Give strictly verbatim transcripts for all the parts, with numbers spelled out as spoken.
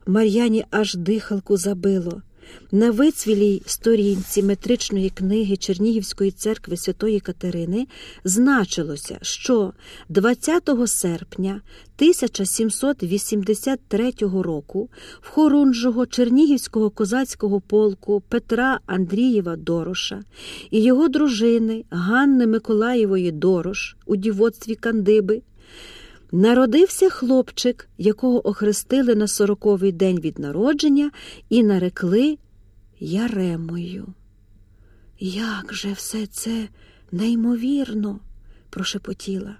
Мар'яні аж дихалку забило. На вицвілій сторінці метричної книги Чернігівської церкви Святої Катерини значилося, що двадцятого серпня тисяча сімсот вісімдесят третього року в хорунжого Чернігівського козацького полку Петра Андрієва Дороша і його дружини Ганни Миколаєвої Дорош у дівоцтві Кандиби народився хлопчик, якого охрестили на сороковий день від народження і нарекли Яремою. «Як же все це неймовірно!» – прошепотіла.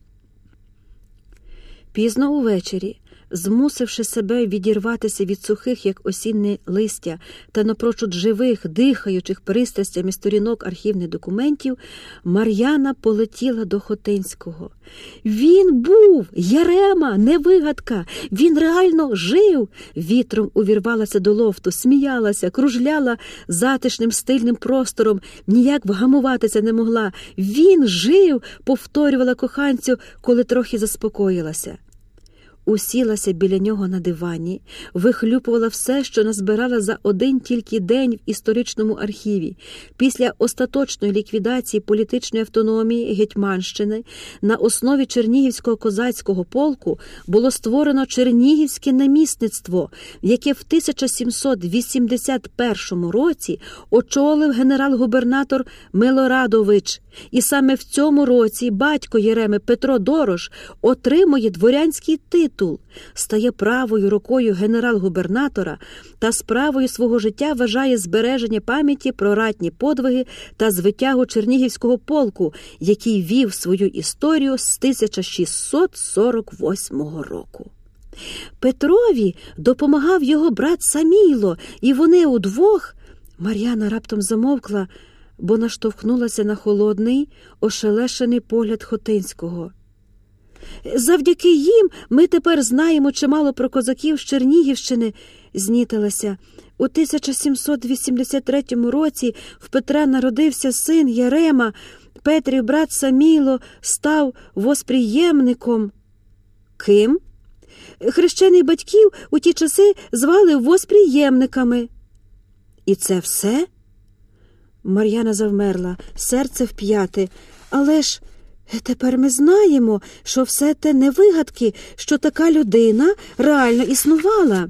Пізно увечері, змусивши себе відірватися від сухих, як осінне листя, та напрочуд живих, дихаючих пристрастями сторінок архівних документів, Мар'яна полетіла до Хотинського. «Він був! Ярема! Не вигадка! Він реально жив!» Вітром увірвалася до лофту, сміялася, кружляла затишним стильним простором, ніяк вгамуватися не могла. «Він жив!» – повторювала коханцю, коли трохи заспокоїлася. Усілася біля нього на дивані, вихлюпувала все, що назбирала за один тільки день в історичному архіві. Після остаточної ліквідації політичної автономії Гетьманщини на основі Чернігівського козацького полку було створено Чернігівське намісництво, яке в тисяча сімсот вісімдесят першому році очолив генерал-губернатор Милорадович. І саме в цьому році батько Єреми Петро Дорош отримує дворянський титул, стає правою рукою генерал-губернатора та справою свого життя вважає збереження пам'яті про ратні подвиги та звитягу Чернігівського полку, який вів свою історію з тисяча шістсот сорок восьмого року. Петрові допомагав його брат Саміло, і вони удвох... Мар'яна раптом замовкла, бо наштовхнулася на холодний, ошелешений погляд Хотинського. «Завдяки їм ми тепер знаємо чимало про козаків з Чернігівщини», – знітилася. «У тисяча сімсот вісімдесят третьому році в Петра народився син Ярема, Петрів брат Саміло став восприємником». «Ким?» «Хрещених батьків у ті часи звали восприємниками». «І це все?» Мар'яна завмерла, серце вп'яте. «Але ж тепер ми знаємо, що все те не вигадки, що така людина реально існувала».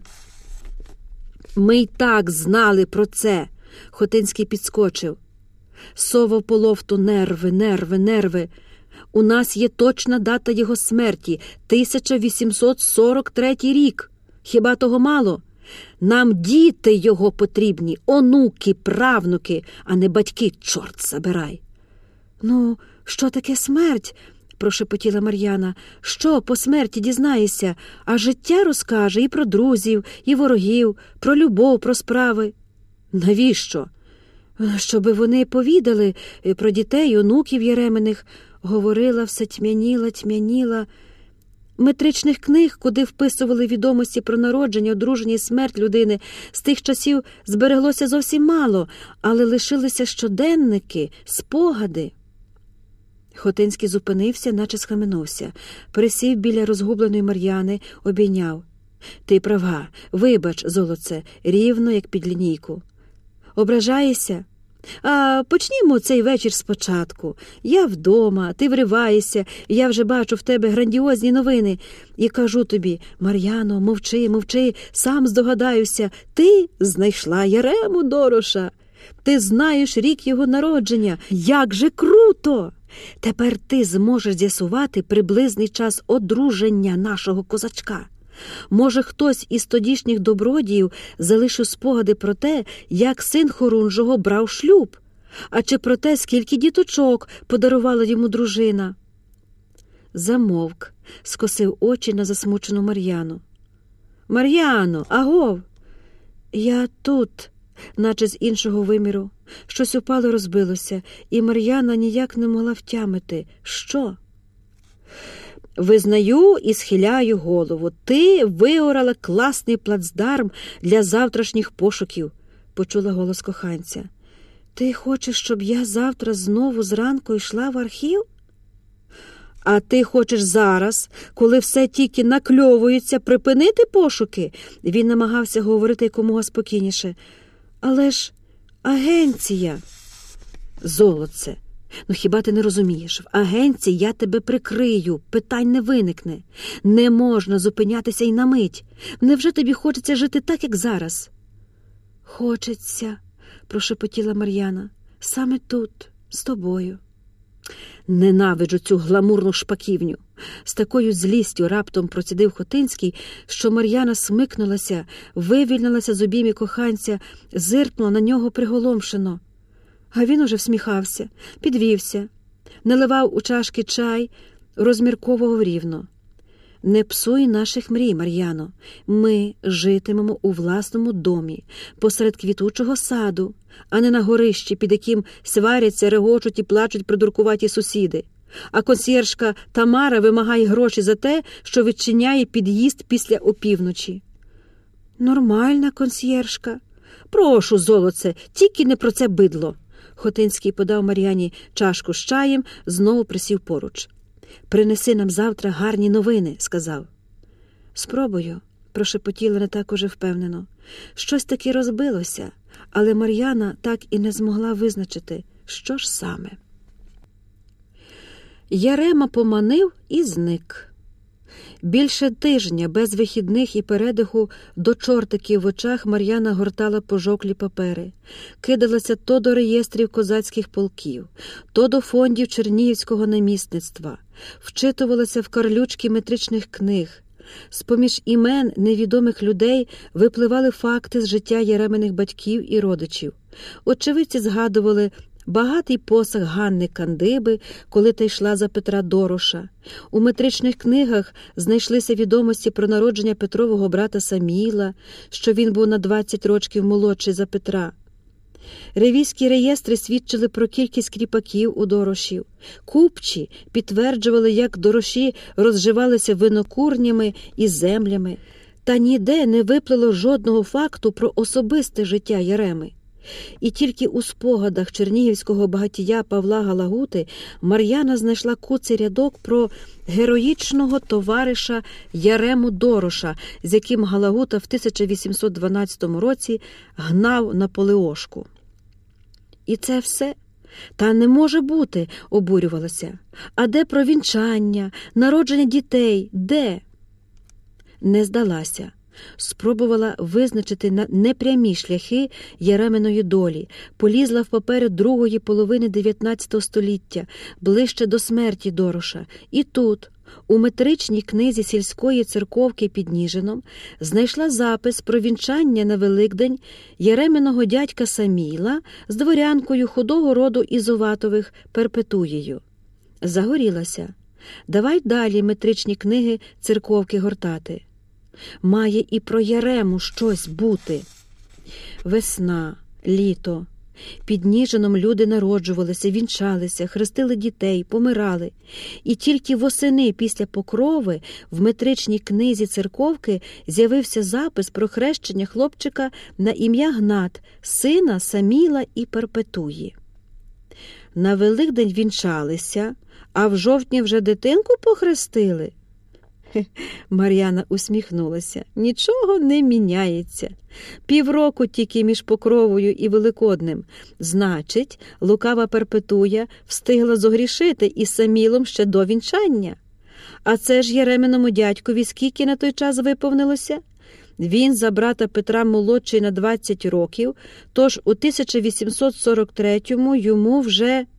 «Ми й так знали про це», – Хотинський підскочив. Совав по лофту: «Нерви, нерви, нерви. У нас є точна дата його смерті – тисяча вісімсот сорок третій рік. Хіба того мало? Нам діти його потрібні, онуки, правнуки, а не батьки, чорт забирай». «Ну, що таке смерть?» – прошепотіла Мар'яна. «Що по смерті дізнаєшся? А життя розкаже і про друзів, і ворогів, про любов, про справи». «Навіщо?» «Щоби вони повідали про дітей, онуків Єреминих», – говорила, все тьмяніла, тьмяніла. Метричних книг, куди вписували відомості про народження, одруження і смерть людини, з тих часів збереглося зовсім мало, але лишилися щоденники, спогади. Хотинський зупинився, наче схаменувся. Присів біля розгубленої Мар'яни, обійняв. «Ти права, вибач, золоце, рівно, як під лінійку. Ображаєшся? А почнімо цей вечір спочатку. Я вдома, ти вриваєшся, я вже бачу в тебе грандіозні новини. І кажу тобі: Мар'яно, мовчи, мовчи, сам здогадаюся, ти знайшла Ярему Дороша. Ти знаєш рік його народження. Як же круто! Тепер ти зможеш з'ясувати приблизний час одруження нашого козачка. Може, хтось із тодішніх добродіїв залишив спогади про те, як син Хорунжого брав шлюб, а чи про те, скільки діточок подарувала йому дружина». Замовк, скосив очі на засмучену Мар'яну. «Мар'яно, агов!» «Я тут», наче з іншого виміру. Щось упало, розбилося, і Мар'яна ніяк не могла втямити. Що? «Визнаю і схиляю голову. Ти виорала класний плацдарм для завтрашніх пошуків», – почула голос коханця. «Ти хочеш, щоб я завтра знову зранку йшла в архів? А ти хочеш зараз, коли все тільки накльовується, припинити пошуки? Він намагався говорити якомога спокійніше. Але ж агенція. Золотце, ну хіба ти не розумієш? В агенції я тебе прикрию, питань не виникне. Не можна зупинятися й на мить. Невже тобі хочеться жити так, як зараз? Хочеться, прошепотіла Мар'яна. Саме тут, з тобою. Ненавиджу цю гламурну шпаківню. З такою злістю раптом процідив Хотинський, що Мар'яна смикнулася, вивільнилася з обіймів коханця, зиркнула на нього приголомшено. А він уже всміхався, підвівся, наливав у чашки чай, розмірковував рівно. Не псуй наших мрій, Мар'яно. Ми житимемо у власному домі, посеред квітучого саду, а не на горищі, під яким сваряться, регочуть і плачуть придуркуваті сусіди. А консьєржка Тамара вимагає гроші за те, що відчиняє під'їзд після опівночі. Нормальна консьєржка. Прошу, золоце, тільки не про це бидло. Хотинський подав Мар'яні чашку з чаєм, знову присів поруч. «Принеси нам завтра гарні новини», – сказав. «Спробую», – прошепотіла не так уже впевнено. Щось таки розбилося, але Мар'яна так і не змогла визначити, що ж саме. Ярема поманив і зник. Більше тижня без вихідних і передиху до чортиків в очах Мар'яна гортала пожовклі папери, кидалася то до реєстрів козацьких полків, то до фондів чернігівського намісництва, вчитувалася в карлючки метричних книг. З-поміж імен невідомих людей випливали факти з життя Яреминих батьків і родичів. Очевидці згадували багатий посаг Ганни Кандиби, коли та йшла за Петра Дороша. У метричних книгах знайшлися відомості про народження Петрового брата Саміла, що він був на двадцять років молодший за Петра. Ревізькі реєстри свідчили про кількість кріпаків у Дорошів. Купчі підтверджували, як Дороші розживалися винокурнями і землями. Та ніде не виплило жодного факту про особисте життя Яреми. І тільки у спогадах чернігівського багатія Павла Галагути Мар'яна знайшла куций рядок про героїчного товариша Ярему Дороша, з яким Галагута в тисяча вісімсот дванадцятому році гнав на Полеошку. І це все? Та не може бути, обурювалася. А де провінчання, народження дітей, де? Не здалася. Спробувала визначити непрямі шляхи Яреминої долі, полізла в папери другої половини дев'ятнадцятого століття, ближче до смерті Дороша. І тут, у метричній книзі сільської церковки під Ніжином, знайшла запис про вінчання на Великдень Яреминого дядька Саміла з дворянкою худого роду Ізоватових Перпетуєю. Загорілася. Давай далі метричні книги церковки гортати. Має і про Ярему щось бути. Весна, літо. Під Ніжином люди народжувалися, вінчалися, хрестили дітей, помирали. І тільки восени після Покрови в метричній книзі церковки з'явився запис про хрещення хлопчика на ім'я Гнат, сина Саміла і Перпетуї. На Великдень вінчалися, а в жовтні вже дитинку похрестили. Мар'яна усміхнулася. Нічого не міняється. Півроку тільки між Покровою і Великоднем. Значить, лукава Перпетуя встигла зогрішити із Самілом ще до вінчання. А це ж Яреминому дядькові скільки на той час виповнилося? Він за брата Петра молодший на двадцять років, тож у тисяча вісімсот сорок третьому йому вже